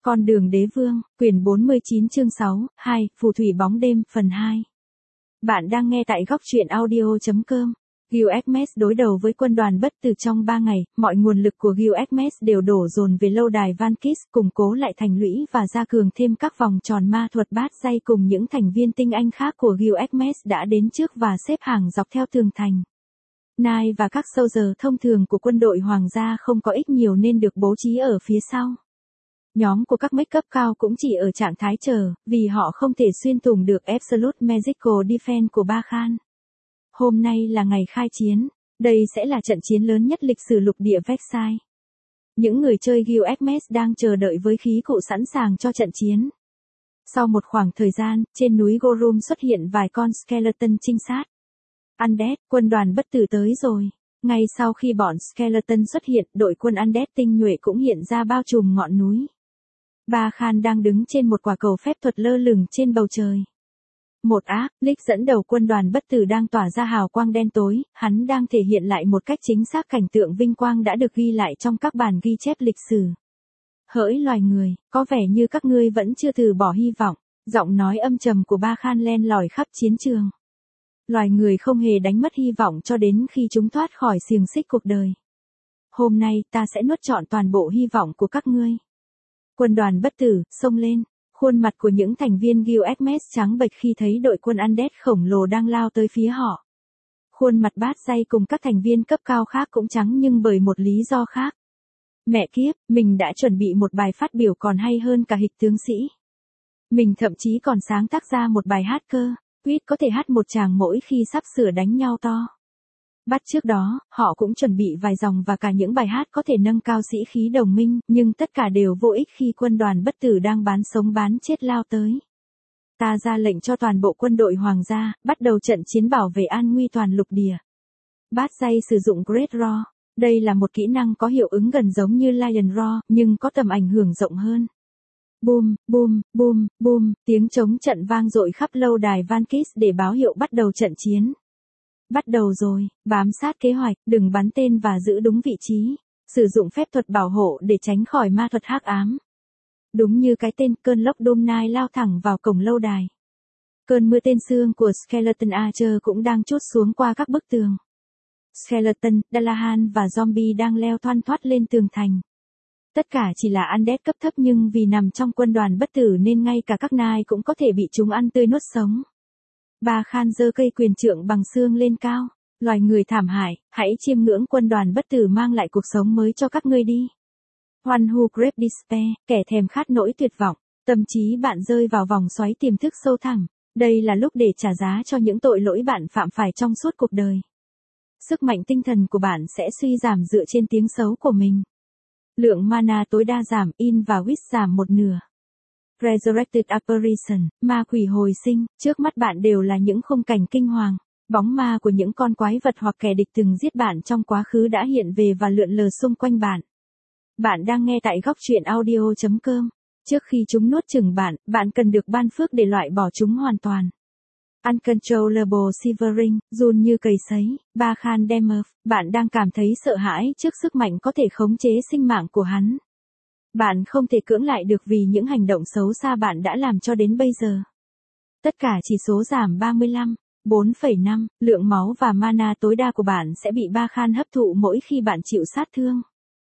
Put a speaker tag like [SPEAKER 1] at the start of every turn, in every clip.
[SPEAKER 1] Con đường đế vương, quyển 49 chương 6, 2, phù thủy bóng đêm, phần 2. Bạn đang nghe tại góc truyện audio.com. Gilgamesh đối đầu với quân đoàn bất tử trong 3 ngày, mọi nguồn lực của Gilgamesh đều đổ dồn về lâu đài Vankis, củng cố lại thành lũy và gia cường thêm các vòng tròn ma thuật bát giai cùng những thành viên tinh anh khác của Gilgamesh đã đến trước và xếp hàng dọc theo tường thành. Nai và các soldier thông thường của quân đội hoàng gia không có ít nhiều nên được bố trí ở phía sau. Nhóm của các make cấp cao cũng chỉ ở trạng thái chờ, vì họ không thể xuyên thủng được Absolute Magical Defense của Ba Khan. Hôm nay là ngày khai chiến, đây sẽ là trận chiến lớn nhất lịch sử lục địa Vexai. Những người chơi Gilgamesh đang chờ đợi với khí cụ sẵn sàng cho trận chiến. Sau một khoảng thời gian, trên núi Gorum xuất hiện vài con skeleton trinh sát. Undead, quân đoàn bất tử tới rồi. Ngay sau khi bọn skeleton xuất hiện, đội quân Undead tinh nhuệ cũng hiện ra bao trùm ngọn núi. Ba Khan đang đứng trên một quả cầu phép thuật lơ lửng trên bầu trời. Một ác, Lick dẫn đầu quân đoàn bất tử đang tỏa ra hào quang đen tối, hắn đang thể hiện lại một cách chính xác cảnh tượng vinh quang đã được ghi lại trong các bản ghi chép lịch sử. Hỡi loài người, có vẻ như các ngươi vẫn chưa từ bỏ hy vọng, giọng nói âm trầm của Ba Khan len lỏi khắp chiến trường. Loài người không hề đánh mất hy vọng cho đến khi chúng thoát khỏi xiềng xích cuộc đời. Hôm nay ta sẽ nuốt trọn toàn bộ hy vọng của các ngươi. Quân đoàn bất tử, xông lên, khuôn mặt của những thành viên Gilgamesh trắng bệch khi thấy đội quân Undead khổng lồ đang lao tới phía họ. Khuôn mặt bát giai cùng các thành viên cấp cao khác cũng trắng nhưng bởi một lý do khác. Mẹ kiếp, mình đã chuẩn bị một bài phát biểu còn hay hơn cả hịch tướng sĩ. Mình thậm chí còn sáng tác ra một bài hát cơ, Quýt có thể hát một tràng mỗi khi sắp sửa đánh nhau to. Bắt trước đó, họ cũng chuẩn bị vài dòng và cả những bài hát có thể nâng cao sĩ khí đồng minh, nhưng tất cả đều vô ích khi quân đoàn bất tử đang bán sống bán chết lao tới. Ta ra lệnh cho toàn bộ quân đội hoàng gia, bắt đầu trận chiến bảo vệ an nguy toàn lục địa. Bát giai sử dụng Great Roar. Đây là một kỹ năng có hiệu ứng gần giống như Lion Roar, nhưng có tầm ảnh hưởng rộng hơn. Boom, boom, boom, boom, tiếng trống trận vang dội khắp lâu đài Vankis để báo hiệu bắt đầu trận chiến. Bắt đầu rồi, bám sát kế hoạch, đừng bắn tên và giữ đúng vị trí. Sử dụng phép thuật bảo hộ để tránh khỏi ma thuật hắc ám. Đúng như cái tên, cơn lốc Doom Knight lao thẳng vào cổng lâu đài. Cơn mưa tên xương của Skeleton Archer cũng đang trút xuống qua các bức tường. Skeleton, Dalahan và zombie đang leo thoăn thoắt lên tường thành. Tất cả chỉ là Undead cấp thấp nhưng vì nằm trong quân đoàn bất tử nên ngay cả các Knight cũng có thể bị chúng ăn tươi nuốt sống. Ba Khan giơ cây quyền trượng bằng xương lên cao. Loài người thảm hại, hãy chiêm ngưỡng quân đoàn bất tử mang lại cuộc sống mới cho các ngươi đi. One who crave despair, kẻ thèm khát nỗi tuyệt vọng. Tâm trí bạn rơi vào vòng xoáy tiềm thức sâu thẳm. Đây là lúc để trả giá cho những tội lỗi bạn phạm phải trong suốt cuộc đời. Sức mạnh tinh thần của bạn sẽ suy giảm dựa trên tiếng xấu của mình. Lượng mana tối đa giảm, in và wis giảm một nửa. Resurrected Apparition, ma quỷ hồi sinh, trước mắt bạn đều là những khung cảnh kinh hoàng. Bóng ma của những con quái vật hoặc kẻ địch từng giết bạn trong quá khứ đã hiện về và lượn lờ xung quanh bạn. Bạn đang nghe tại góc truyện audio.com. Trước khi chúng nuốt chửng bạn, bạn cần được ban phước để loại bỏ chúng hoàn toàn. Uncontrollable Shivering, run như cầy sấy, Ba Khan Demerf, bạn đang cảm thấy sợ hãi trước sức mạnh có thể khống chế sinh mạng của hắn. Bạn không thể cưỡng lại được vì những hành động xấu xa bạn đã làm cho đến bây giờ. Tất cả chỉ số giảm 35, 4,5, lượng máu và mana tối đa của bạn sẽ bị Ba Khan hấp thụ mỗi khi bạn chịu sát thương.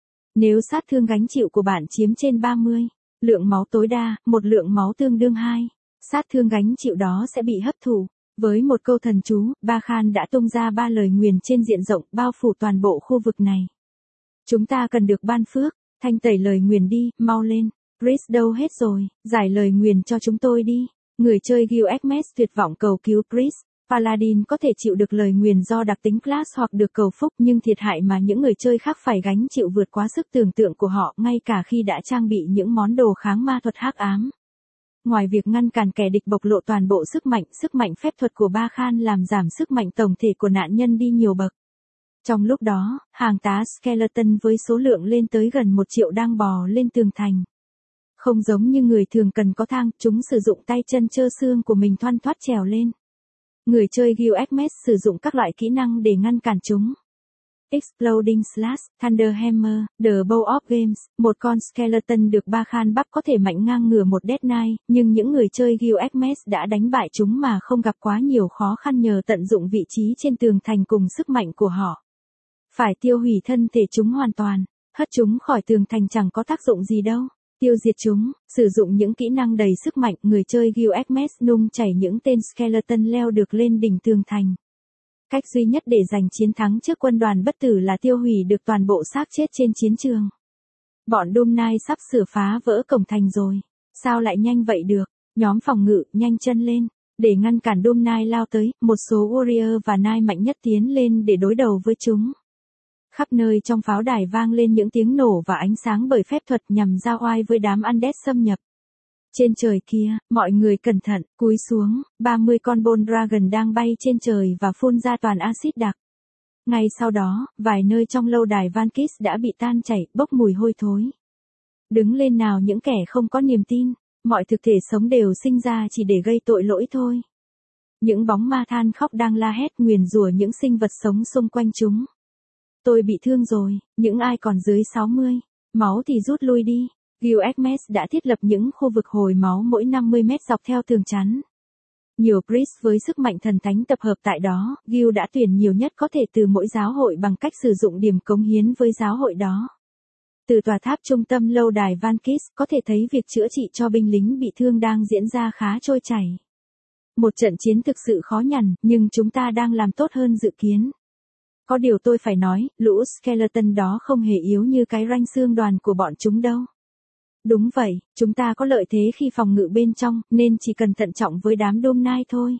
[SPEAKER 1] Nếu sát thương gánh chịu của bạn chiếm trên 30, lượng máu tối đa, một lượng máu tương đương 2, sát thương gánh chịu đó sẽ bị hấp thụ. Với một câu thần chú, Ba Khan đã tung ra 3 lời nguyền trên diện rộng bao phủ toàn bộ khu vực này. Chúng ta cần được ban phước. Thanh tẩy lời nguyền đi, mau lên. Priest đâu hết rồi, giải lời nguyền cho chúng tôi đi. Người chơi Gilgamesh tuyệt vọng cầu cứu Priest. Paladin có thể chịu được lời nguyền do đặc tính class hoặc được cầu phúc nhưng thiệt hại mà những người chơi khác phải gánh chịu vượt quá sức tưởng tượng của họ ngay cả khi đã trang bị những món đồ kháng ma thuật hắc ám. Ngoài việc ngăn cản kẻ địch bộc lộ toàn bộ sức mạnh phép thuật của Ba Khan làm giảm sức mạnh tổng thể của nạn nhân đi nhiều bậc. Trong lúc đó, hàng tá skeleton với số lượng lên tới gần 1 triệu đang bò lên tường thành. Không giống như người thường cần có thang, chúng sử dụng tay chân trơ xương của mình thoăn thoắt trèo lên. Người chơi Gilgamesh sử dụng các loại kỹ năng để ngăn cản chúng. Exploding Slash, Thunderhammer, The Bow of Games, một con skeleton được Ba Khan bắp có thể mạnh ngang ngửa một Death Knight, nhưng những người chơi Gilgamesh đã đánh bại chúng mà không gặp quá nhiều khó khăn nhờ tận dụng vị trí trên tường thành cùng sức mạnh của họ. Phải tiêu hủy thân thể chúng hoàn toàn, hất chúng khỏi tường thành chẳng có tác dụng gì đâu. Tiêu diệt chúng, sử dụng những kỹ năng đầy sức mạnh, người chơi Gilgamesh nung chảy những tên skeleton leo được lên đỉnh tường thành. Cách duy nhất để giành chiến thắng trước quân đoàn bất tử là tiêu hủy được toàn bộ xác chết trên chiến trường. Bọn Doom Knight sắp sửa phá vỡ cổng thành rồi. Sao lại nhanh vậy được? Nhóm phòng ngự, nhanh chân lên. Để ngăn cản Doom Knight lao tới, một số Warrior và Knight mạnh nhất tiến lên để đối đầu với chúng. Khắp nơi trong pháo đài vang lên những tiếng nổ và ánh sáng bởi phép thuật nhằm giao oai với đám undead xâm nhập. Trên trời kia, mọi người cẩn thận, cúi xuống, 30 con Bone Dragon đang bay trên trời và phun ra toàn axit đặc. Ngay sau đó, vài nơi trong lâu đài Vankis đã bị tan chảy, bốc mùi hôi thối. Đứng lên nào những kẻ không có niềm tin, mọi thực thể sống đều sinh ra chỉ để gây tội lỗi thôi. Những bóng ma than khóc đang la hét nguyền rủa những sinh vật sống xung quanh chúng. Tôi bị thương rồi, những ai còn dưới 60, máu thì rút lui đi. Gilgamesh đã thiết lập những khu vực hồi máu mỗi 50 mét dọc theo tường chắn. Nhiều priest với sức mạnh thần thánh tập hợp tại đó, Gil đã tuyển nhiều nhất có thể từ mỗi giáo hội bằng cách sử dụng điểm cống hiến với giáo hội đó. Từ tòa tháp trung tâm lâu đài Vankis có thể thấy việc chữa trị cho binh lính bị thương đang diễn ra khá trôi chảy. Một trận chiến thực sự khó nhằn, nhưng chúng ta đang làm tốt hơn dự kiến. Có điều tôi phải nói, lũ skeleton đó không hề yếu như cái ranh xương đoàn của bọn chúng đâu. Đúng vậy, chúng ta có lợi thế khi phòng ngự bên trong, nên chỉ cần thận trọng với đám Doom Knight thôi.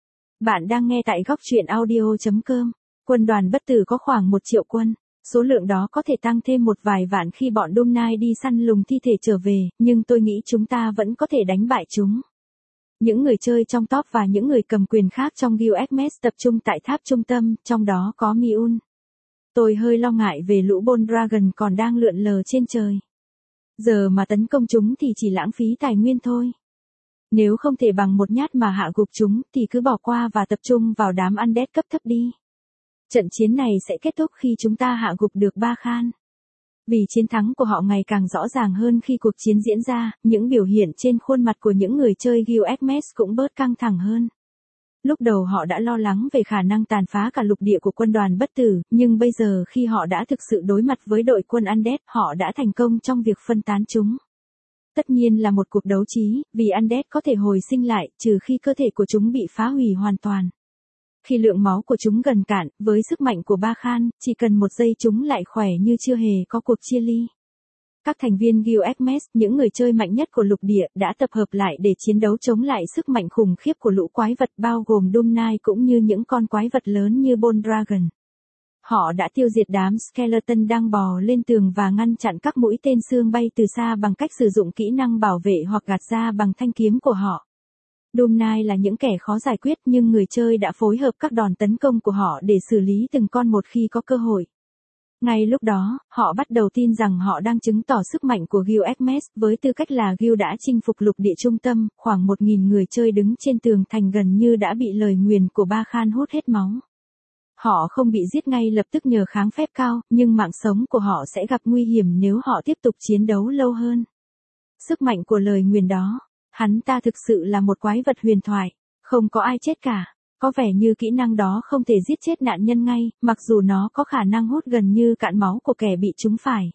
[SPEAKER 1] Bạn đang nghe tại góc truyện audio.com. Quân đoàn bất tử có khoảng 1 triệu quân. Số lượng đó có thể tăng thêm một vài vạn khi bọn Doom Knight đi săn lùng thi thể trở về, nhưng tôi nghĩ chúng ta vẫn có thể đánh bại chúng. Những người chơi trong top và những người cầm quyền khác trong Gilgamesh tập trung tại tháp trung tâm, trong đó có Miun. Tôi hơi lo ngại về lũ Bone Dragon còn đang lượn lờ trên trời. Giờ mà tấn công chúng thì chỉ lãng phí tài nguyên thôi. Nếu không thể bằng một nhát mà hạ gục chúng thì cứ bỏ qua và tập trung vào đám undead cấp thấp đi. Trận chiến này sẽ kết thúc khi chúng ta hạ gục được Ba Khan. Vì chiến thắng của họ ngày càng rõ ràng hơn khi cuộc chiến diễn ra, những biểu hiện trên khuôn mặt của những người chơi Gilgamesh cũng bớt căng thẳng hơn. Lúc đầu họ đã lo lắng về khả năng tàn phá cả lục địa của quân đoàn bất tử, nhưng bây giờ khi họ đã thực sự đối mặt với đội quân undead, họ đã thành công trong việc phân tán chúng. Tất nhiên là một cuộc đấu trí, vì undead có thể hồi sinh lại, trừ khi cơ thể của chúng bị phá hủy hoàn toàn. Khi lượng máu của chúng gần cạn, với sức mạnh của Ba Khan, chỉ cần một giây chúng lại khỏe như chưa hề có cuộc chia ly. Các thành viên Gilgamesh, những người chơi mạnh nhất của lục địa, đã tập hợp lại để chiến đấu chống lại sức mạnh khủng khiếp của lũ quái vật bao gồm Doom Knight cũng như những con quái vật lớn như Bone Dragon. Họ đã tiêu diệt đám skeleton đang bò lên tường và ngăn chặn các mũi tên xương bay từ xa bằng cách sử dụng kỹ năng bảo vệ hoặc gạt ra bằng thanh kiếm của họ. Doom Knight là những kẻ khó giải quyết nhưng người chơi đã phối hợp các đòn tấn công của họ để xử lý từng con một khi có cơ hội. Ngay lúc đó, họ bắt đầu tin rằng họ đang chứng tỏ sức mạnh của Gilgamesh với tư cách là Gil đã chinh phục lục địa trung tâm, khoảng 1.000 người chơi đứng trên tường thành gần như đã bị lời nguyền của Ba Khan hút hết máu. Họ không bị giết ngay lập tức nhờ kháng phép cao, nhưng mạng sống của họ sẽ gặp nguy hiểm nếu họ tiếp tục chiến đấu lâu hơn. Sức mạnh của lời nguyền đó, hắn ta thực sự là một quái vật huyền thoại, không có ai chết cả. Có vẻ như kỹ năng đó không thể giết chết nạn nhân ngay, mặc dù nó có khả năng hút gần như cạn máu của kẻ bị trúng phải.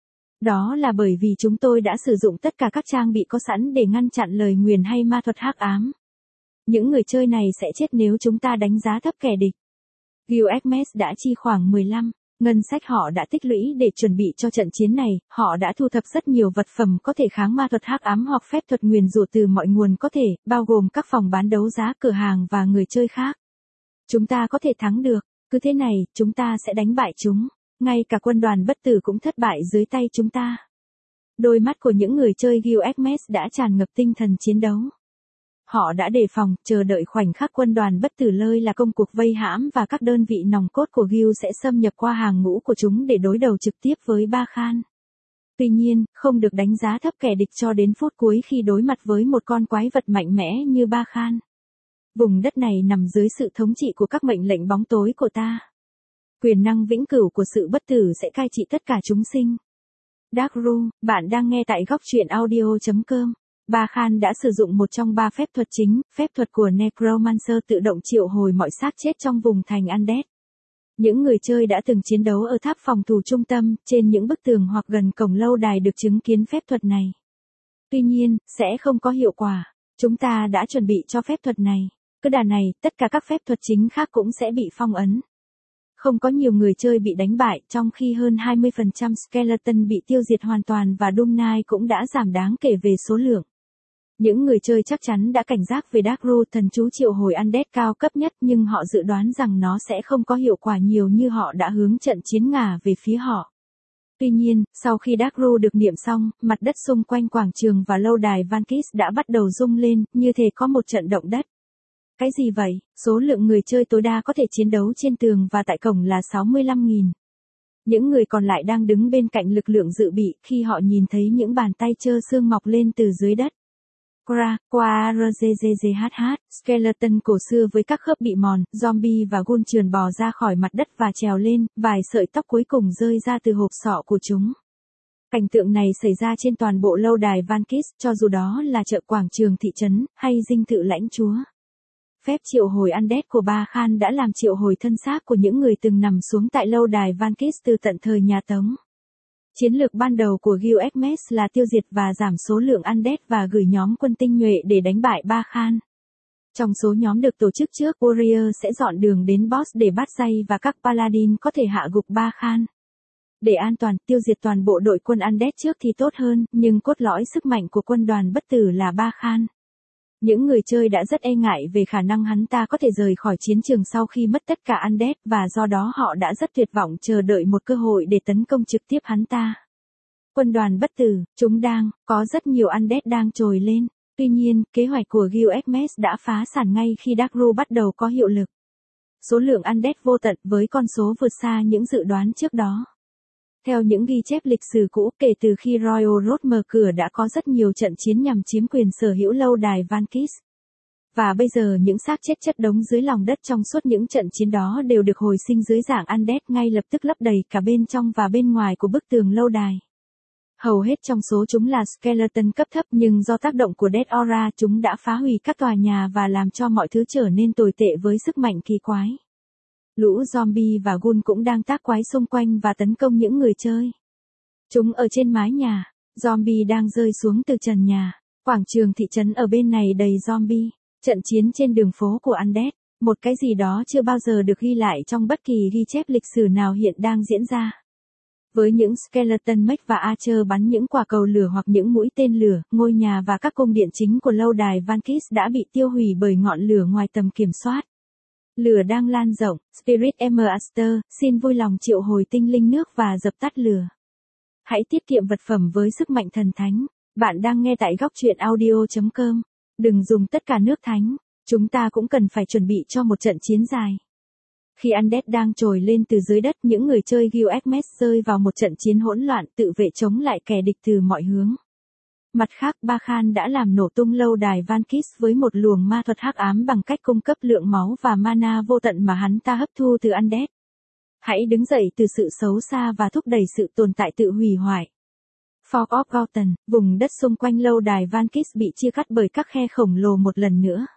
[SPEAKER 1] Đó là bởi vì chúng tôi đã sử dụng tất cả các trang bị có sẵn để ngăn chặn lời nguyền hay ma thuật hắc ám. Những người chơi này sẽ chết nếu chúng ta đánh giá thấp kẻ địch. Gilgamesh đã chi khoảng 15 ngân sách họ đã tích lũy để chuẩn bị cho trận chiến này, họ đã thu thập rất nhiều vật phẩm có thể kháng ma thuật hắc ám hoặc phép thuật nguyền rủa từ mọi nguồn có thể, bao gồm các phòng bán đấu giá, cửa hàng và người chơi khác. Chúng ta có thể thắng được, cứ thế này, chúng ta sẽ đánh bại chúng. Ngay cả quân đoàn bất tử cũng thất bại dưới tay chúng ta. Đôi mắt của những người chơi Gilgamesh đã tràn ngập tinh thần chiến đấu. Họ đã đề phòng, chờ đợi khoảnh khắc quân đoàn bất tử lơi là công cuộc vây hãm và các đơn vị nòng cốt của Gil sẽ xâm nhập qua hàng ngũ của chúng để đối đầu trực tiếp với Ba Khan. Tuy nhiên, không được đánh giá thấp kẻ địch cho đến phút cuối khi đối mặt với một con quái vật mạnh mẽ như Ba Khan. Vùng đất này nằm dưới sự thống trị của các mệnh lệnh bóng tối của ta. Quyền năng vĩnh cửu của sự bất tử sẽ cai trị tất cả chúng sinh. Dark Room, bạn đang nghe tại góc truyện audio.com. Ba Khan đã sử dụng một trong ba phép thuật chính, phép thuật của Necromancer tự động triệu hồi mọi xác chết trong vùng thành Undead. Những người chơi đã từng chiến đấu ở tháp phòng thủ trung tâm, trên những bức tường hoặc gần cổng lâu đài được chứng kiến phép thuật này. Tuy nhiên, sẽ không có hiệu quả. Chúng ta đã chuẩn bị cho phép thuật này. Cứ đà này, tất cả các phép thuật chính khác cũng sẽ bị phong ấn. Không có nhiều người chơi bị đánh bại, trong khi hơn 20% skeleton bị tiêu diệt hoàn toàn và Doom Knight cũng đã giảm đáng kể về số lượng. Những người chơi chắc chắn đã cảnh giác về Dark Root, thần chú triệu hồi Undead cao cấp nhất, nhưng họ dự đoán rằng nó sẽ không có hiệu quả nhiều như họ đã hướng trận chiến ngả về phía họ. Tuy nhiên, sau khi Dark Root được niệm xong, mặt đất xung quanh quảng trường và lâu đài Vankis đã bắt đầu rung lên, như thể có một trận động đất. Cái gì vậy? Số lượng người chơi tối đa có thể chiến đấu trên tường và tại cổng là 65.000. Những người còn lại đang đứng bên cạnh lực lượng dự bị khi họ nhìn thấy những bàn tay trơ xương mọc lên từ dưới đất. Skeleton cổ xưa với các khớp bị mòn, zombie và ghoul trườn bò ra khỏi mặt đất và trèo lên, vài sợi tóc cuối cùng rơi ra từ hộp sọ của chúng. Cảnh tượng này xảy ra trên toàn bộ lâu đài Vankis, cho dù đó là chợ quảng trường thị trấn, hay dinh thự lãnh chúa. Phép triệu hồi Undead của Ba Khan đã làm triệu hồi thân xác của những người từng nằm xuống tại lâu đài Vankis từ tận thời nhà Tống. Chiến lược ban đầu của Gilgamesh là tiêu diệt và giảm số lượng Undead và gửi nhóm quân tinh nhuệ để đánh bại Ba Khan. Trong số nhóm được tổ chức trước, Warrior sẽ dọn đường đến boss để bắt dây và các Paladin có thể hạ gục Ba Khan. Để an toàn, tiêu diệt toàn bộ đội quân Undead trước thì tốt hơn, nhưng cốt lõi sức mạnh của quân đoàn bất tử là Ba Khan. Những người chơi đã rất e ngại về khả năng hắn ta có thể rời khỏi chiến trường sau khi mất tất cả Undead, và do đó họ đã rất tuyệt vọng chờ đợi một cơ hội để tấn công trực tiếp hắn ta. Quân đoàn bất tử, chúng có rất nhiều Undead đang trồi lên. Tuy nhiên, kế hoạch của Gilgamesh đã phá sản ngay khi Dark Root bắt đầu có hiệu lực. Số lượng Undead vô tận với con số vượt xa những dự đoán trước đó. Theo những ghi chép lịch sử cũ, kể từ khi Royal Road mở cửa đã có rất nhiều trận chiến nhằm chiếm quyền sở hữu lâu đài Vankis. Và bây giờ những xác chết chất đống dưới lòng đất trong suốt những trận chiến đó đều được hồi sinh dưới dạng Undead, ngay lập tức lấp đầy cả bên trong và bên ngoài của bức tường lâu đài. Hầu hết trong số chúng là skeleton cấp thấp, nhưng do tác động của Death Aura chúng đã phá hủy các tòa nhà và làm cho mọi thứ trở nên tồi tệ với sức mạnh kỳ quái. Lũ zombie và ghoul cũng đang tác quái xung quanh và tấn công những người chơi. Chúng ở trên mái nhà, zombie đang rơi xuống từ trần nhà. Quảng trường thị trấn ở bên này đầy zombie. Trận chiến trên đường phố của Undead, một cái gì đó chưa bao giờ được ghi lại trong bất kỳ ghi chép lịch sử nào hiện đang diễn ra. Với những skeleton mech và archer bắn những quả cầu lửa hoặc những mũi tên lửa, ngôi nhà và các cung điện chính của lâu đài Vankis đã bị tiêu hủy bởi ngọn lửa ngoài tầm kiểm soát. Lửa đang lan rộng, Spirit Master, xin vui lòng triệu hồi tinh linh nước và dập tắt lửa. Hãy tiết kiệm vật phẩm với sức mạnh thần thánh. Bạn đang nghe tại góc truyện audio.com. Đừng dùng tất cả nước thánh. Chúng ta cũng cần phải chuẩn bị cho một trận chiến dài. Khi Undead đang trồi lên từ dưới đất, những người chơi Gilgamesh rơi vào một trận chiến hỗn loạn tự vệ chống lại kẻ địch từ mọi hướng. Mặt khác, Ba Khan đã làm nổ tung lâu đài Vankis với một luồng ma thuật hắc ám bằng cách cung cấp lượng máu và mana vô tận mà hắn ta hấp thu từ Undead. Hãy đứng dậy từ sự xấu xa và thúc đẩy sự tồn tại tự hủy hoại. Fog of Gotham, vùng đất xung quanh lâu đài Vankis bị chia cắt bởi các khe khổng lồ một lần nữa.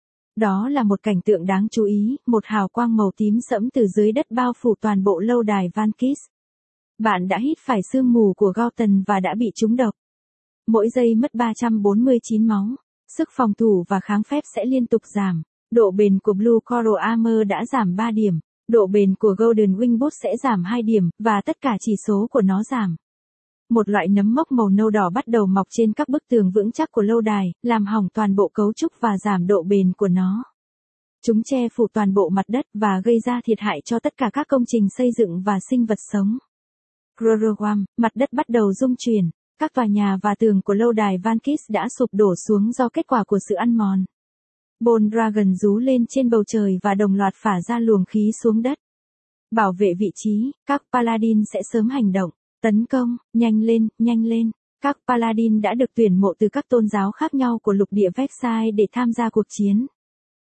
[SPEAKER 1] Đó là một cảnh tượng đáng chú ý, một hào quang màu tím sẫm từ dưới đất bao phủ toàn bộ lâu đài Vankis. Bạn đã hít phải sương mù của Gotham và đã bị trúng độc. Mỗi giây mất 349 máu. Sức phòng thủ và kháng phép sẽ liên tục giảm. Độ bền của Blue Coral Armor đã giảm 3 điểm. Độ bền của Golden Wing Boot sẽ giảm 2 điểm, và tất cả chỉ số của nó giảm. Một loại nấm mốc màu nâu đỏ bắt đầu mọc trên các bức tường vững chắc của lâu đài, làm hỏng toàn bộ cấu trúc và giảm độ bền của nó. Chúng che phủ toàn bộ mặt đất và gây ra thiệt hại cho tất cả các công trình xây dựng và sinh vật sống. Grorowam, mặt đất bắt đầu rung chuyển. Các tòa nhà và tường của lâu đài Vankis đã sụp đổ xuống do kết quả của sự ăn mòn. Bone Dragon rú lên trên bầu trời và đồng loạt phả ra luồng khí xuống đất. Bảo vệ vị trí, các Paladin sẽ sớm hành động. Tấn công, nhanh lên, nhanh lên. Các Paladin đã được tuyển mộ từ các tôn giáo khác nhau của lục địa Vexai để tham gia cuộc chiến.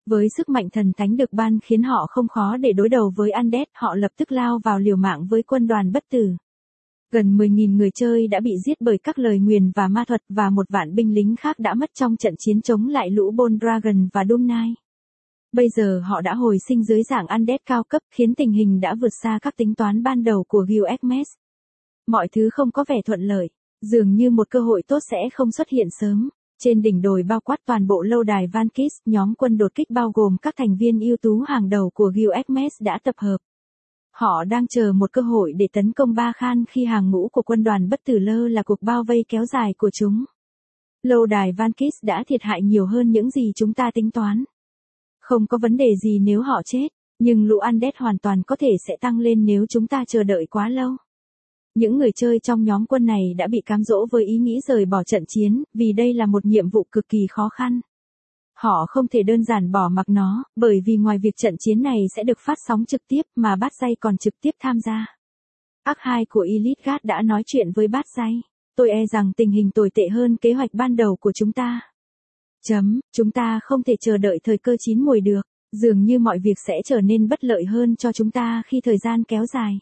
[SPEAKER 1] Với sức mạnh thần thánh được ban khiến họ không khó để đối đầu với Undead, họ lập tức lao vào liều mạng với quân đoàn bất tử. Gần 10.000 người chơi đã bị giết bởi các lời nguyền và ma thuật và 1 vạn binh lính khác đã mất trong trận chiến chống lại lũ Bone Dragon và Doom Knight. Bây giờ họ đã hồi sinh dưới dạng Undead cao cấp khiến tình hình đã vượt xa các tính toán ban đầu của Guild Hermes. Mọi thứ không có vẻ thuận lợi, dường như một cơ hội tốt sẽ không xuất hiện sớm. Trên đỉnh đồi bao quát toàn bộ lâu đài Van Kis, nhóm quân đột kích bao gồm các thành viên ưu tú hàng đầu của Guild Hermes đã tập hợp. Họ đang chờ một cơ hội để tấn công Ba Khan khi hàng ngũ của quân đoàn bất tử lơ là cuộc bao vây kéo dài của chúng. Lâu đài Van Kis đã thiệt hại nhiều hơn những gì chúng ta tính toán. Không có vấn đề gì nếu họ chết, nhưng lũ Undead hoàn toàn có thể sẽ tăng lên nếu chúng ta chờ đợi quá lâu. Những người chơi trong nhóm quân này đã bị cám dỗ với ý nghĩ rời bỏ trận chiến, vì đây là một nhiệm vụ cực kỳ khó khăn. Họ không thể đơn giản bỏ mặc nó, bởi vì ngoài việc trận chiến này sẽ được phát sóng trực tiếp mà Bát Dây còn trực tiếp tham gia. Arc 2 của Elite Guard đã nói chuyện với Bát Dây. Tôi e rằng tình hình tồi tệ hơn kế hoạch ban đầu của chúng ta. Chúng ta không thể chờ đợi thời cơ chín muồi được, dường như mọi việc sẽ trở nên bất lợi hơn cho chúng ta khi thời gian kéo dài.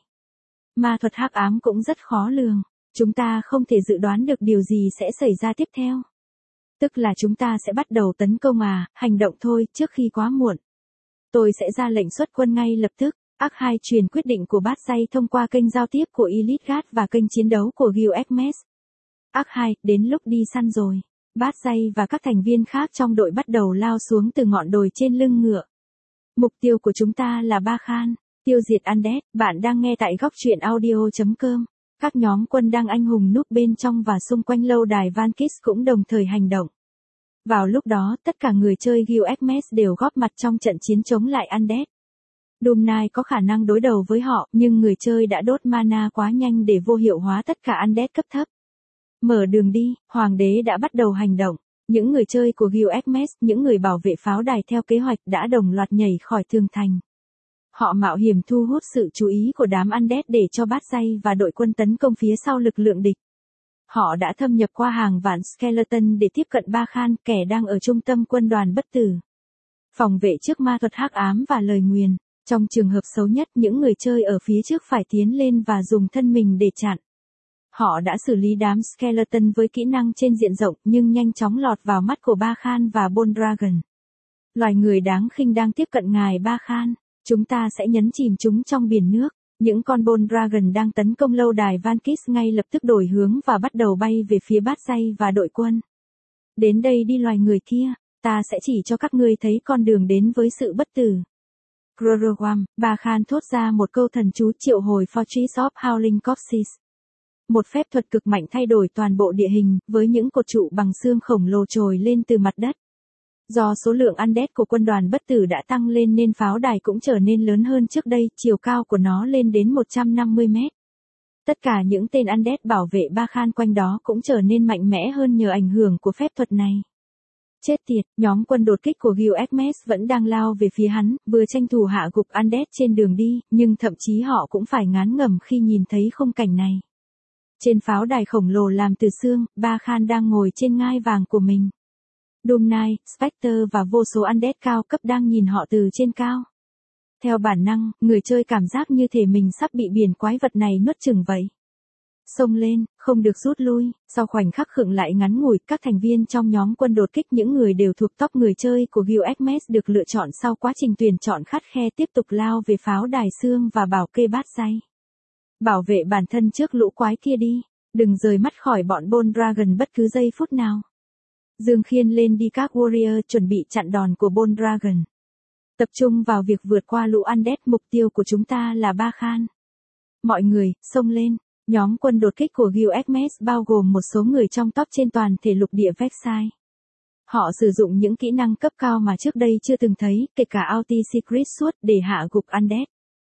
[SPEAKER 1] Ma thuật hắc ám cũng rất khó lường, chúng ta không thể dự đoán được điều gì sẽ xảy ra tiếp theo. Tức là chúng ta sẽ bắt đầu tấn công hành động thôi trước khi quá muộn. Tôi sẽ ra lệnh xuất quân ngay lập tức. Arc 2 truyền quyết định của Bát Dây thông qua kênh giao tiếp của Elite Guard và kênh chiến đấu của Guild Hermes. Arc 2, đến lúc đi săn rồi. Bát Dây và các thành viên khác trong đội bắt đầu lao xuống từ ngọn đồi trên lưng ngựa. Mục tiêu của chúng ta là Ba Khan, tiêu diệt Undead. Bạn đang nghe tại góc truyện audio.com. Các nhóm quân đang anh hùng núp bên trong và xung quanh lâu đài Van Kis cũng đồng thời hành động. Vào lúc đó, tất cả người chơi Guild Hermes đều góp mặt trong trận chiến chống lại Undead. Doom Knight có khả năng đối đầu với họ, nhưng người chơi đã đốt mana quá nhanh để vô hiệu hóa tất cả Undead cấp thấp. Mở đường đi, Hoàng đế đã bắt đầu hành động. Những người chơi của Guild Hermes, những người bảo vệ pháo đài theo kế hoạch đã đồng loạt nhảy khỏi tường thành. Họ mạo hiểm thu hút sự chú ý của đám Undead để cho Bát Dây và đội quân tấn công phía sau lực lượng địch. Họ đã thâm nhập qua hàng vạn skeleton để tiếp cận Ba Khan, kẻ đang ở trung tâm quân đoàn bất tử. Phòng vệ trước ma thuật hắc ám và lời nguyền. Trong trường hợp xấu nhất, những người chơi ở phía trước phải tiến lên và dùng thân mình để chặn. Họ đã xử lý đám skeleton với kỹ năng trên diện rộng nhưng nhanh chóng lọt vào mắt của Ba Khan và Bone Dragon. Loài người đáng khinh đang tiếp cận ngài Ba Khan. Chúng ta sẽ nhấn chìm chúng trong biển nước. Những con Bone Dragon đang tấn công lâu đài Van Kis ngay lập tức đổi hướng và bắt đầu bay về phía Bát Dây và đội quân. Đến đây đi loài người kia, ta sẽ chỉ cho các ngươi thấy con đường đến với sự bất tử. Grorowam, Ba Khan thốt ra một câu thần chú triệu hồi Fortress of Howling Corpses. Một phép thuật cực mạnh thay đổi toàn bộ địa hình, với những cột trụ bằng xương khổng lồ trồi lên từ mặt đất. Do số lượng Undead của quân đoàn bất tử đã tăng lên nên pháo đài cũng trở nên lớn hơn trước đây, chiều cao của nó lên đến 150 mét. Tất cả những tên Undead bảo vệ Ba Khan quanh đó cũng trở nên mạnh mẽ hơn nhờ ảnh hưởng của phép thuật này. Chết tiệt, nhóm quân đột kích của Guild Hermes vẫn đang lao về phía hắn, vừa tranh thủ hạ gục Undead trên đường đi, nhưng thậm chí họ cũng phải ngán ngẩm khi nhìn thấy khung cảnh này. Trên pháo đài khổng lồ làm từ xương, Ba Khan đang ngồi trên ngai vàng của mình. Doom Knight, Spectre và vô số Undead cao cấp đang nhìn họ từ trên cao. Theo bản năng, người chơi cảm giác như thể mình sắp bị biển quái vật này nuốt chửng vậy. Xông lên, không được rút lui. Sau khoảnh khắc khựng lại ngắn ngủi, các thành viên trong nhóm quân đột kích, những người đều thuộc top người chơi của Guild Hermes được lựa chọn sau quá trình tuyển chọn khắt khe, tiếp tục lao về pháo đài xương và bảo kê Bát Dây. Bảo vệ bản thân trước lũ quái kia đi, đừng rời mắt khỏi bọn Bone Dragon bất cứ giây phút nào. Dương khiên lên đi các warrior chuẩn bị chặn đòn của Bone Dragon. Tập trung vào việc vượt qua lũ Undead, mục tiêu của chúng ta là Ba Khan. Mọi người, xông lên. Nhóm quân đột kích của Guild Hermes bao gồm một số người trong top trên toàn thể lục địa Vexai. Họ sử dụng những kỹ năng cấp cao mà trước đây chưa từng thấy, kể cả Ulti Secret Sword để hạ gục Undead.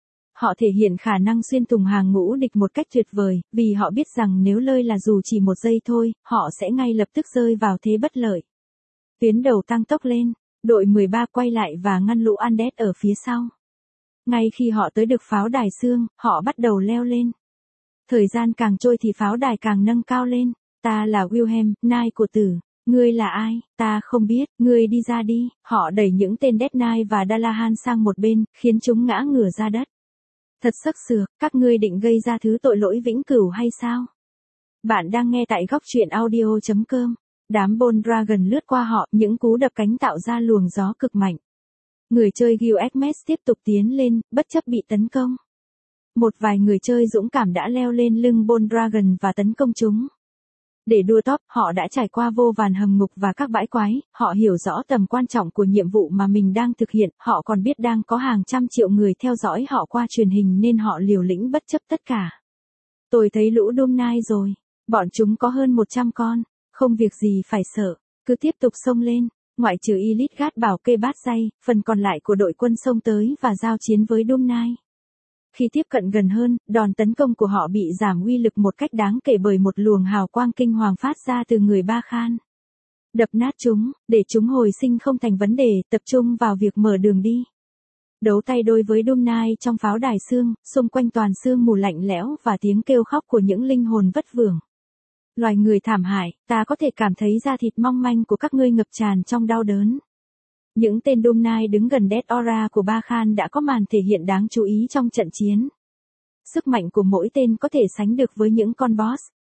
[SPEAKER 1] Họ thể hiện khả năng xuyên thủng hàng ngũ địch một cách tuyệt vời, vì họ biết rằng nếu lơi là dù chỉ một giây thôi, họ sẽ ngay lập tức rơi vào thế bất lợi. Tuyến đầu tăng tốc lên, đội 13 quay lại và ngăn lũ Undead ở phía sau. Ngay khi họ tới được pháo đài xương, họ bắt đầu leo lên. Thời gian càng trôi thì pháo đài càng nâng cao lên. Ta là Wilhelm, Knight của tử. Ngươi là ai, ta không biết, ngươi đi ra đi, họ đẩy những tên Death Knight và Dalahan sang một bên, khiến chúng ngã ngửa ra đất. Thật sức sược, các ngươi định gây ra thứ tội lỗi vĩnh cửu hay sao? Bạn đang nghe tại góc truyện audio.com. Đám Bone Dragon lướt qua họ, những cú đập cánh tạo ra luồng gió cực mạnh. Người chơi Gilgamesh tiếp tục tiến lên, bất chấp bị tấn công. Một vài người chơi dũng cảm đã leo lên lưng Bone Dragon và tấn công chúng. Để đua top, họ đã trải qua vô vàn hầm ngục và các bãi quái, họ hiểu rõ tầm quan trọng của nhiệm vụ mà mình đang thực hiện, họ còn biết đang có hàng trăm triệu người theo dõi họ qua truyền hình nên họ liều lĩnh bất chấp tất cả. Tôi thấy lũ Doom Knight rồi, bọn chúng có hơn 100 con, không việc gì phải sợ, cứ tiếp tục xông lên, ngoại trừ Elite Guard bảo kê bát dây, phần còn lại của đội quân xông tới và giao chiến với Doom Knight. Khi tiếp cận gần hơn, đòn tấn công của họ bị giảm uy lực một cách đáng kể bởi một luồng hào quang kinh hoàng phát ra từ người Ba Khan. Đập nát chúng, để chúng hồi sinh không thành vấn đề, tập trung vào việc mở đường đi. Đấu tay đôi với Doom Knight trong pháo đài xương, xung quanh toàn sương mù lạnh lẽo và tiếng kêu khóc của những linh hồn vất vưởng. Loài người thảm hại, ta có thể cảm thấy da thịt mong manh của các ngươi ngập tràn trong đau đớn. Những tên Doom Knight đứng gần Death Aura của Ba Khan đã có màn thể hiện đáng chú ý trong trận chiến. Sức mạnh của mỗi tên có thể sánh được với những con boss.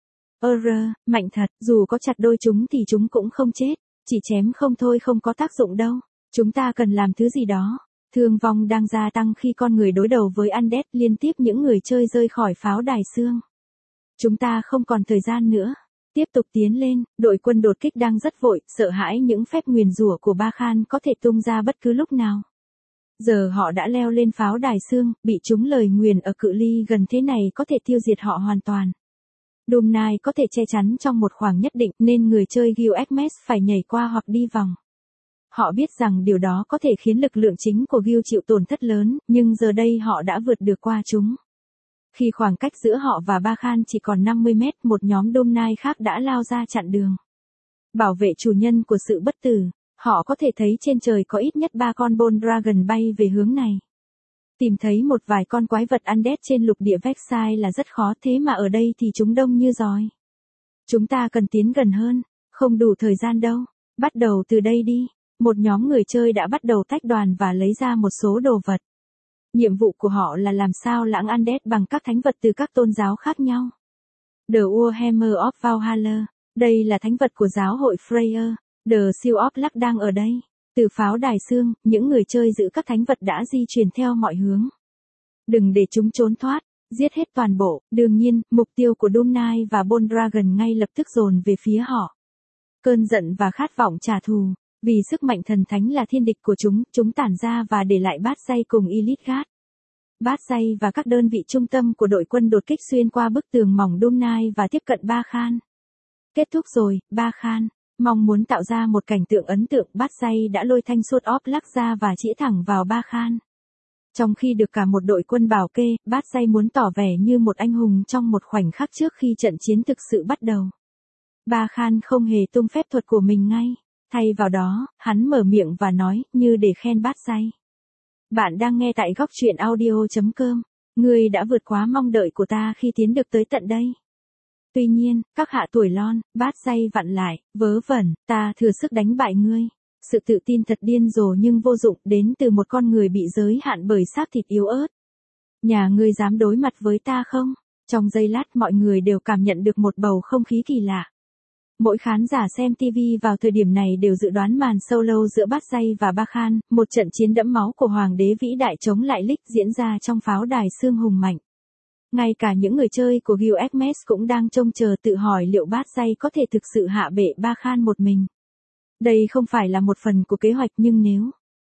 [SPEAKER 1] Mạnh thật, dù có chặt đôi chúng thì chúng cũng không chết, chỉ chém không thôi không có tác dụng đâu. Chúng ta cần làm thứ gì đó. Thương vong đang gia tăng khi con người đối đầu với Undead, liên tiếp những người chơi rơi khỏi pháo đài xương. Chúng ta không còn thời gian nữa. Tiếp tục tiến lên, đội quân đột kích đang rất vội, sợ hãi những phép nguyền rủa của Ba Khan có thể tung ra bất cứ lúc nào. Giờ họ đã leo lên pháo đài xương, bị trúng lời nguyền ở cự ly gần thế này có thể tiêu diệt họ hoàn toàn. Doom Knight có thể che chắn trong một khoảng nhất định nên người chơi Gilgamesh phải nhảy qua hoặc đi vòng. Họ biết rằng điều đó có thể khiến lực lượng chính của Gil chịu tổn thất lớn, nhưng giờ đây họ đã vượt được qua chúng. Khi khoảng cách giữa họ và Ba Khan chỉ còn 50 mét, một nhóm Doom Knight khác đã lao ra chặn đường. Bảo vệ chủ nhân của sự bất tử, họ có thể thấy trên trời có ít nhất 3 con Bone Dragon bay về hướng này. Tìm thấy một vài con quái vật Undead trên lục địa Vexai là rất khó, thế mà ở đây thì chúng đông như giòi. Chúng ta cần tiến gần hơn, không đủ thời gian đâu, bắt đầu từ đây đi. Một nhóm người chơi đã bắt đầu tách đoàn và lấy ra một số đồ vật. Nhiệm vụ của họ là làm sao lãng Undead bằng các thánh vật từ các tôn giáo khác nhau. The Warhammer of Valhalla, đây là thánh vật của giáo hội Freyr. The Seal of Luck đang ở đây. Từ pháo đài xương, những người chơi giữ các thánh vật đã di chuyển theo mọi hướng. Đừng để chúng trốn thoát, giết hết toàn bộ. Đương nhiên, mục tiêu của Doom Knight và Bone Dragon ngay lập tức dồn về phía họ. Cơn giận và khát vọng trả thù. Vì sức mạnh thần thánh là thiên địch của chúng tản ra và để lại bát dây cùng Elite Guard. Bát dây và các đơn vị trung tâm của đội quân đột kích xuyên qua bức tường mỏng Doom Knight và tiếp cận Ba Khan. Kết thúc rồi, Ba Khan. Mong muốn tạo ra một cảnh tượng ấn tượng, bát dây đã lôi thanh Sword of Luck ra và chĩa thẳng vào Ba Khan. Trong khi được cả một đội quân bảo kê, bát dây muốn tỏ vẻ như một anh hùng trong một khoảnh khắc trước khi trận chiến thực sự bắt đầu. Ba Khan không hề tung phép thuật của mình ngay. Thay vào đó, hắn mở miệng và nói, như để khen bát dây. Bạn đang nghe tại góc truyện audio.com. Ngươi đã vượt quá mong đợi của ta khi tiến được tới tận đây. Tuy nhiên, các hạ tuổi lon, bát dây vặn lại, vớ vẩn, ta thừa sức đánh bại ngươi. Sự tự tin thật điên rồ nhưng vô dụng đến từ một con người bị giới hạn bởi xác thịt yếu ớt. Nhà ngươi dám đối mặt với ta không? Trong giây lát mọi người đều cảm nhận được một bầu không khí kỳ lạ. Mỗi khán giả xem TV vào thời điểm này đều dự đoán màn solo giữa bát dây và Ba Khan, một trận chiến đẫm máu của hoàng đế vĩ đại chống lại Lich diễn ra trong pháo đài xương hùng mạnh. Ngay cả những người chơi của Gilgamesh cũng đang trông chờ tự hỏi liệu bát dây có thể thực sự hạ bệ Ba Khan một mình. Đây không phải là một phần của kế hoạch nhưng nếu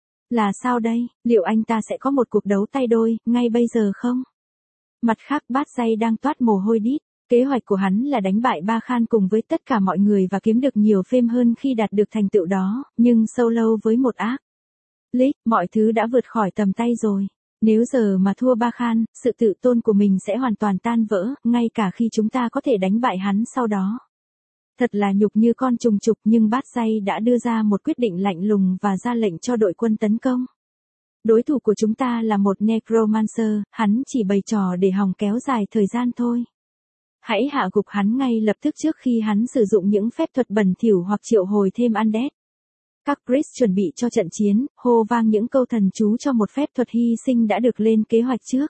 [SPEAKER 1] là sao đây, liệu anh ta sẽ có một cuộc đấu tay đôi, ngay bây giờ không? Mặt khác bát dây đang toát mồ hôi đít. Kế hoạch của hắn là đánh bại Ba Khan cùng với tất cả mọi người và kiếm được nhiều fame hơn khi đạt được thành tựu đó, nhưng solo với một ác. Lich, mọi thứ đã vượt khỏi tầm tay rồi. Nếu giờ mà thua Ba Khan, sự tự tôn của mình sẽ hoàn toàn tan vỡ, ngay cả khi chúng ta có thể đánh bại hắn sau đó. Thật là nhục như con trùng trục nhưng bát dây đã đưa ra một quyết định lạnh lùng và ra lệnh cho đội quân tấn công. Đối thủ của chúng ta là một Necromancer, hắn chỉ bày trò để hòng kéo dài thời gian thôi. Hãy hạ gục hắn ngay lập tức trước khi hắn sử dụng những phép thuật bẩn thỉu hoặc triệu hồi thêm undead. Các priest chuẩn bị cho trận chiến, hô vang những câu thần chú cho một phép thuật hy sinh đã được lên kế hoạch trước.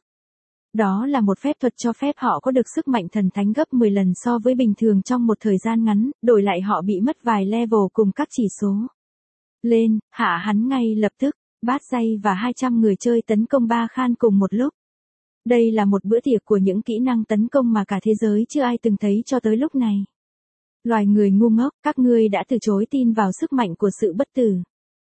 [SPEAKER 1] Đó là một phép thuật cho phép họ có được sức mạnh thần thánh gấp 10 lần so với bình thường trong một thời gian ngắn, đổi lại họ bị mất vài level cùng các chỉ số. Lên, hạ hắn ngay lập tức, Bát Dây và 200 người chơi tấn công Ba Khan cùng một lúc. Đây là một bữa tiệc của những kỹ năng tấn công mà cả thế giới chưa ai từng thấy cho tới lúc này. Loài người ngu ngốc, các ngươi đã từ chối tin vào sức mạnh của sự bất tử.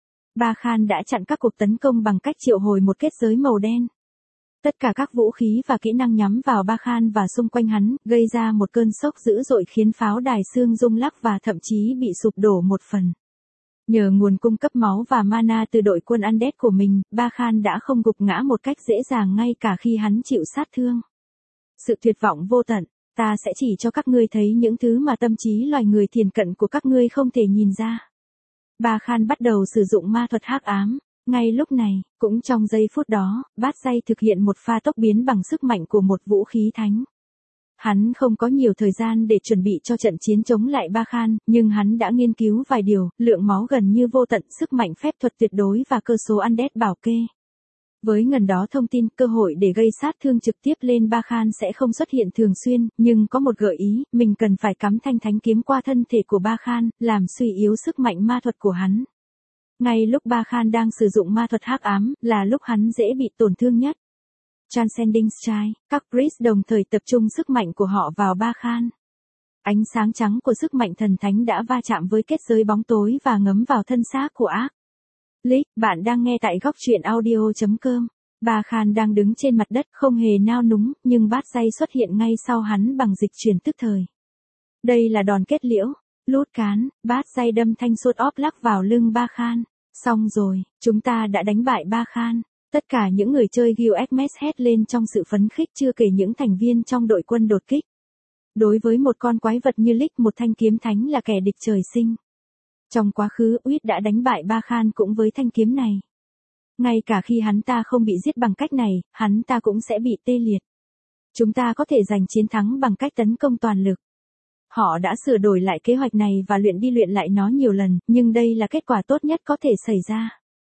[SPEAKER 1] Ba Khan đã chặn các cuộc tấn công bằng cách triệu hồi một kết giới màu đen. Tất cả các vũ khí và kỹ năng nhắm vào Ba Khan và xung quanh hắn, gây ra một cơn sốc dữ dội khiến pháo đài xương rung lắc và thậm chí bị sụp đổ một phần. Nhờ nguồn cung cấp máu và mana từ đội quân undead của mình, Ba Khan đã không gục ngã một cách dễ dàng ngay cả khi hắn chịu sát thương. Sự tuyệt vọng vô tận, ta sẽ chỉ cho các ngươi thấy những thứ mà tâm trí loài người thiền cận của các ngươi không thể nhìn ra. Ba Khan bắt đầu sử dụng ma thuật hắc ám. Ngay lúc này, cũng trong giây phút đó, Bát Dây thực hiện một pha tốc biến bằng sức mạnh của một vũ khí thánh. Hắn không có nhiều thời gian để chuẩn bị cho trận chiến chống lại Ba Khan, nhưng hắn đã nghiên cứu vài điều, lượng máu gần như vô tận, sức mạnh phép thuật tuyệt đối và cơ số undead bảo kê. Với ngần đó thông tin, cơ hội để gây sát thương trực tiếp lên Ba Khan sẽ không xuất hiện thường xuyên, nhưng có một gợi ý, mình cần phải cắm thanh thánh kiếm qua thân thể của Ba Khan, làm suy yếu sức mạnh ma thuật của hắn. Ngay lúc Ba Khan đang sử dụng ma thuật hắc ám, là lúc hắn dễ bị tổn thương nhất. Transcending Strike, các priest đồng thời tập trung sức mạnh của họ vào Ba Khan. Ánh sáng trắng của sức mạnh thần thánh đã va chạm với kết giới bóng tối và ngấm vào thân xác của ác. Lick, bạn đang nghe tại góc truyện audio.com. Ba Khan đang đứng trên mặt đất không hề nao núng, nhưng Bát Dây xuất hiện ngay sau hắn bằng dịch chuyển tức thời. Đây là đòn kết liễu. Lút cán, Bát Dây đâm thanh sốt óp lắc vào lưng Ba Khan. Xong rồi, chúng ta đã đánh bại Ba Khan. Tất cả những người chơi Guild hét lên trong sự phấn khích chưa kể những thành viên trong đội quân đột kích. Đối với một con quái vật như Lick, một thanh kiếm thánh là kẻ địch trời sinh. Trong quá khứ, Uyết đã đánh bại Ba Khan cũng với thanh kiếm này. Ngay cả khi hắn ta không bị giết bằng cách này, hắn ta cũng sẽ bị tê liệt. Chúng ta có thể giành chiến thắng bằng cách tấn công toàn lực. Họ đã sửa đổi lại kế hoạch này và luyện đi luyện lại nó nhiều lần, nhưng đây là kết quả tốt nhất có thể xảy ra.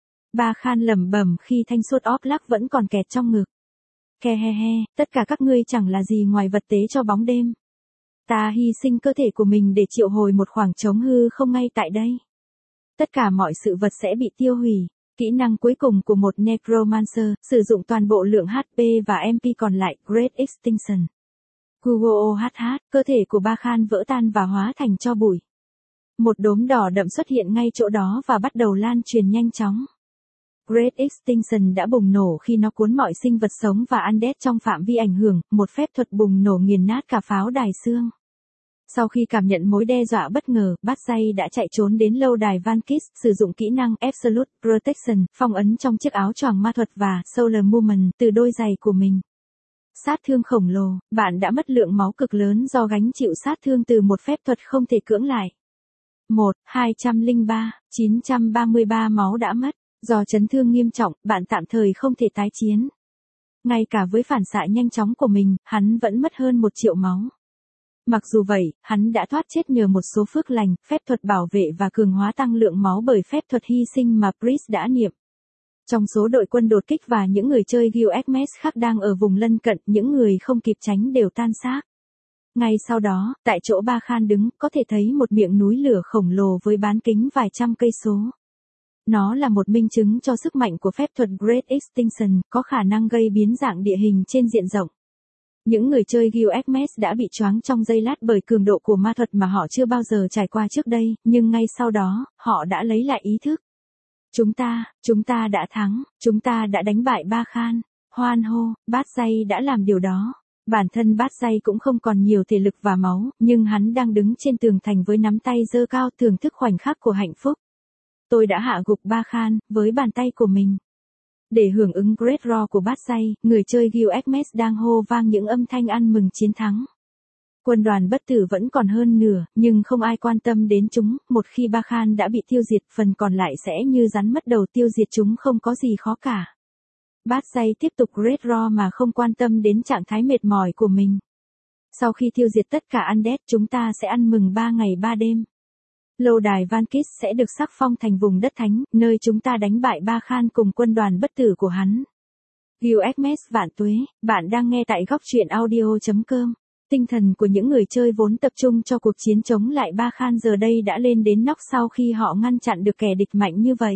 [SPEAKER 1] Ba Khan lẩm bẩm khi thanh sốt óp lắc vẫn còn kẹt trong ngực. Khe he he, tất cả các ngươi chẳng là gì ngoài vật tế cho bóng đêm. Ta hy sinh cơ thể của mình để triệu hồi một khoảng trống hư không ngay tại đây. Tất cả mọi sự vật sẽ bị tiêu hủy. Kỹ năng cuối cùng của một Necromancer, sử dụng toàn bộ lượng HP và MP còn lại, Great Extinction. QOOHH, cơ thể của Ba Khan vỡ tan và hóa thành tro bụi. Một đốm đỏ đậm xuất hiện ngay chỗ đó và bắt đầu lan truyền nhanh chóng. Great Extinction đã bùng nổ khi nó cuốn mọi sinh vật sống và undead trong phạm vi ảnh hưởng, một phép thuật bùng nổ nghiền nát cả pháo đài xương. Sau khi cảm nhận mối đe dọa bất ngờ, Bát Dây đã chạy trốn đến lâu đài Van Kis, sử dụng kỹ năng Absolute Protection, phong ấn trong chiếc áo choàng ma thuật và Solar Movement từ đôi giày của mình. Sát thương khổng lồ, bạn đã mất lượng máu cực lớn do gánh chịu sát thương từ một phép thuật không thể cưỡng lại. 933 máu đã mất. Do chấn thương nghiêm trọng, bạn tạm thời không thể tái chiến. Ngay cả với phản xạ nhanh chóng của mình, hắn vẫn mất hơn 1 triệu máu. Mặc dù vậy, hắn đã thoát chết nhờ một số phước lành, phép thuật bảo vệ và cường hóa tăng lượng máu bởi phép thuật hy sinh mà Priest đã niệm. Trong số đội quân đột kích và những người chơi Guild khác đang ở vùng lân cận, những người không kịp tránh đều tan xác. Ngay sau đó, tại chỗ Ba Khan đứng, có thể thấy một miệng núi lửa khổng lồ với bán kính vài trăm cây số. Nó là một minh chứng cho sức mạnh của phép thuật Great Extinction, có khả năng gây biến dạng địa hình trên diện rộng. Những người chơi Guild đã bị choáng trong giây lát bởi cường độ của ma thuật mà họ chưa bao giờ trải qua trước đây, nhưng ngay sau đó, họ đã lấy lại ý thức. Chúng ta đã thắng, chúng ta đã đánh bại Ba Khan. Hoan hô, Bát Dây đã làm điều đó. Bản thân Bát Dây cũng không còn nhiều thể lực và máu, nhưng hắn đang đứng trên tường thành với nắm tay giơ cao thưởng thức khoảnh khắc của hạnh phúc. Tôi đã hạ gục Ba Khan, với bàn tay của mình. Để hưởng ứng Great Roar của Bát Dây, người chơi Guild đang hô vang những âm thanh ăn mừng chiến thắng. Quân đoàn bất tử vẫn còn hơn nửa, nhưng không ai quan tâm đến chúng, một khi Ba Khan đã bị tiêu diệt, phần còn lại sẽ như rắn mất đầu, tiêu diệt chúng không có gì khó cả. Bát Dây tiếp tục Great Roar mà không quan tâm đến trạng thái mệt mỏi của mình. Sau khi tiêu diệt tất cả Undead, chúng ta sẽ ăn mừng 3 ngày 3 đêm. Lâu đài Van Kis sẽ được sắc phong thành vùng đất thánh, nơi chúng ta đánh bại Ba Khan cùng quân đoàn bất tử của hắn. Gilgamesh vạn tuế, bạn đang nghe tại góc truyện audio.com. Tinh thần của những người chơi vốn tập trung cho cuộc chiến chống lại Ba Khan giờ đây đã lên đến nóc sau khi họ ngăn chặn được kẻ địch mạnh như vậy.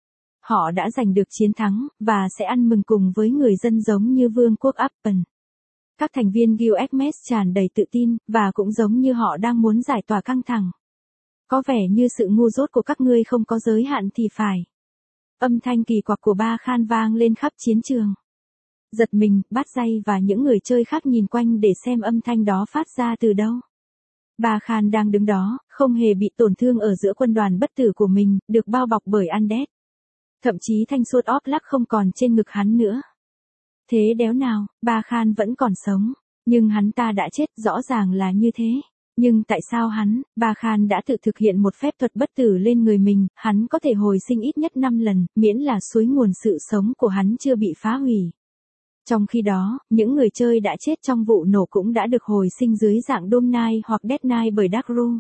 [SPEAKER 1] Họ đã giành được chiến thắng, và sẽ ăn mừng cùng với người dân giống như vương quốc Appen. Các thành viên Gilgamesh tràn đầy tự tin, và cũng giống như họ đang muốn giải tỏa căng thẳng. Có vẻ như sự ngu dốt của các ngươi không có giới hạn thì phải. Âm thanh kỳ quặc của Ba Khan vang lên khắp chiến trường. Giật mình, Bát Dây và những người chơi khác nhìn quanh để xem âm thanh đó phát ra từ đâu. Ba Khan đang đứng đó, không hề bị tổn thương ở giữa quân đoàn bất tử của mình, được bao bọc bởi Undead. Thậm chí thanh Sword of Luck không còn trên ngực hắn nữa. Thế đéo nào, Ba Khan vẫn còn sống, nhưng hắn ta đã chết, rõ ràng là như thế. Nhưng tại sao Ba Khan đã tự thực hiện một phép thuật bất tử lên người mình, hắn có thể hồi sinh ít nhất 5 lần, miễn là suối nguồn sự sống của hắn chưa bị phá hủy. Trong khi đó, những người chơi đã chết trong vụ nổ cũng đã được hồi sinh dưới dạng Doom Knight hoặc Death Knight bởi Darkru.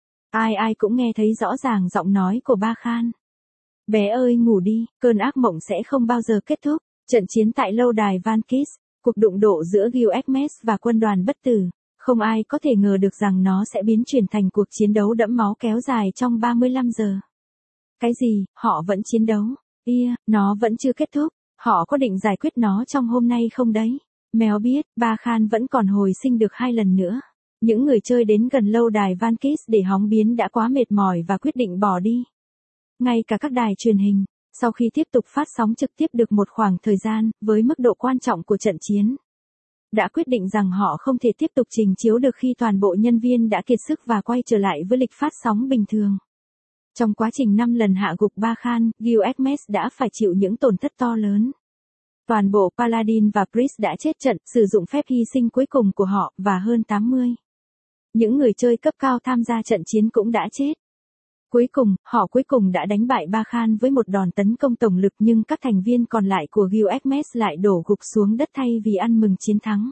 [SPEAKER 1] Ai cũng nghe thấy rõ ràng giọng nói của Ba Khan. Bé ơi ngủ đi, cơn ác mộng sẽ không bao giờ kết thúc. Trận chiến tại lâu đài Van Kis, cuộc đụng độ giữa Gilgamesh và quân đoàn bất tử. Không ai có thể ngờ được rằng nó sẽ biến chuyển thành cuộc chiến đấu đẫm máu kéo dài trong 35 giờ. Cái gì, họ vẫn chiến đấu? Nó vẫn chưa kết thúc. Họ có định giải quyết nó trong hôm nay không đấy? Mèo biết, Ba Khan vẫn còn hồi sinh được 2 lần nữa. Những người chơi đến gần lâu đài Van Kis để hóng biến đã quá mệt mỏi và quyết định bỏ đi. Ngay cả các đài truyền hình, sau khi tiếp tục phát sóng trực tiếp được một khoảng thời gian, với mức độ quan trọng của trận chiến, đã quyết định rằng họ không thể tiếp tục trình chiếu được khi toàn bộ nhân viên đã kiệt sức và quay trở lại với lịch phát sóng bình thường. Trong quá trình 5 lần hạ gục Ba Khan, Gilgamesh đã phải chịu những tổn thất to lớn. Toàn bộ Paladin và Priest đã chết trận, sử dụng phép hy sinh cuối cùng của họ, và hơn 80. Những người chơi cấp cao tham gia trận chiến cũng đã chết. Họ cuối cùng đã đánh bại Ba Khan với một đòn tấn công tổng lực, nhưng các thành viên còn lại của Gilgamesh lại đổ gục xuống đất thay vì ăn mừng chiến thắng.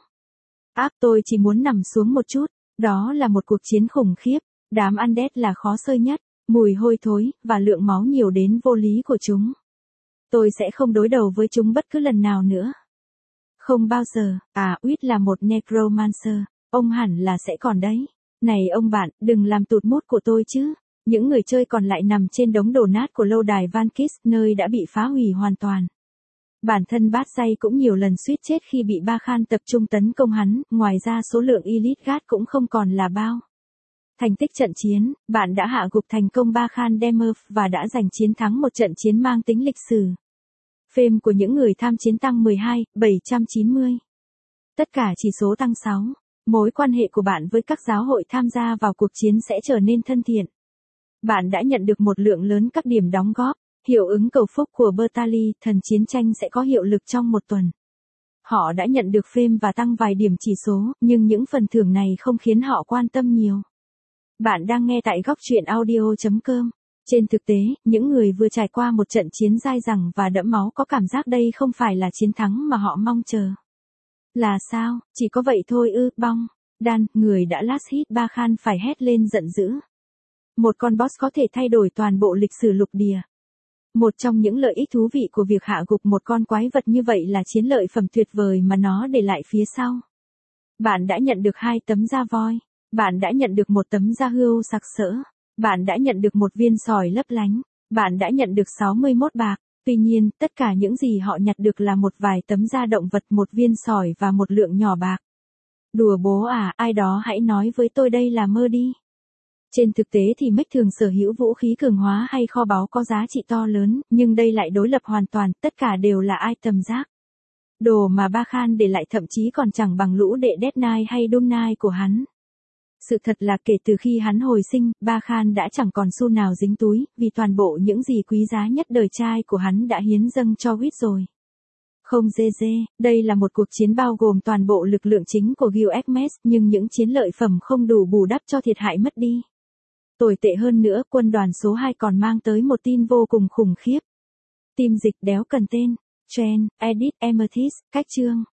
[SPEAKER 1] Tôi chỉ muốn nằm xuống một chút, đó là một cuộc chiến khủng khiếp, đám Undead là khó sơi nhất, mùi hôi thối, và lượng máu nhiều đến vô lý của chúng. Tôi sẽ không đối đầu với chúng bất cứ lần nào nữa. Không bao giờ, Uyết là một Necromancer, ông hẳn là sẽ còn đấy. Này ông bạn, đừng làm tụt mood của tôi chứ. Những người chơi còn lại nằm trên đống đổ nát của lâu đài Van Kis, nơi đã bị phá hủy hoàn toàn. Bản thân Bát Dây cũng nhiều lần suýt chết khi bị Ba Khan tập trung tấn công hắn, ngoài ra số lượng Elite Guard cũng không còn là bao. Thành tích trận chiến, bạn đã hạ gục thành công Ba Khan Demerf và đã giành chiến thắng một trận chiến mang tính lịch sử. Fame của những người tham chiến tăng 12,790. Tất cả chỉ số tăng 6. Mối quan hệ của bạn với các giáo hội tham gia vào cuộc chiến sẽ trở nên thân thiện. Bạn đã nhận được một lượng lớn các điểm đóng góp. Hiệu ứng cầu phúc của Bertali, thần chiến tranh sẽ có hiệu lực trong một tuần. Họ đã nhận được fame và tăng vài điểm chỉ số, nhưng những phần thưởng này không khiến họ quan tâm nhiều. Bạn đang nghe tại góc truyện audio.com. Trên thực tế, những người vừa trải qua một trận chiến dai dẳng và đẫm máu có cảm giác đây không phải là chiến thắng mà họ mong chờ. Là sao, chỉ có vậy thôi ư? Bong. Dan, người đã last hit Ba Khan phải hét lên giận dữ. Một con boss có thể thay đổi toàn bộ lịch sử lục địa. Một trong những lợi ích thú vị của việc hạ gục một con quái vật như vậy là chiến lợi phẩm tuyệt vời mà nó để lại phía sau. Bạn đã nhận được 2 tấm da voi. Bạn đã nhận được một tấm da hươu sặc sỡ. Bạn đã nhận được một viên sỏi lấp lánh. Bạn đã nhận được 61 bạc. Tuy nhiên, tất cả những gì họ nhặt được là một vài tấm da động vật, một viên sỏi và một lượng nhỏ bạc. Đùa bố à, ai đó hãy nói với tôi đây là mơ đi. Trên thực tế thì Mech thường sở hữu vũ khí cường hóa hay kho báu có giá trị to lớn, nhưng đây lại đối lập hoàn toàn, tất cả đều là item rác. Đồ mà Ba Khan để lại thậm chí còn chẳng bằng lũ đệ Death Knight hay Doom Knight của hắn. Sự thật là kể từ khi hắn hồi sinh, Ba Khan đã chẳng còn xu nào dính túi, vì toàn bộ những gì quý giá nhất đời trai của hắn đã hiến dâng cho Wit rồi. Không đây là một cuộc chiến bao gồm toàn bộ lực lượng chính của Gilgamesh, nhưng những chiến lợi phẩm không đủ bù đắp cho thiệt hại mất đi. Tồi tệ hơn nữa, quân đoàn số 2 còn mang tới một tin vô cùng khủng khiếp. Team dịch đéo cần tên. Trend, Edit, Amethyst, cách chương.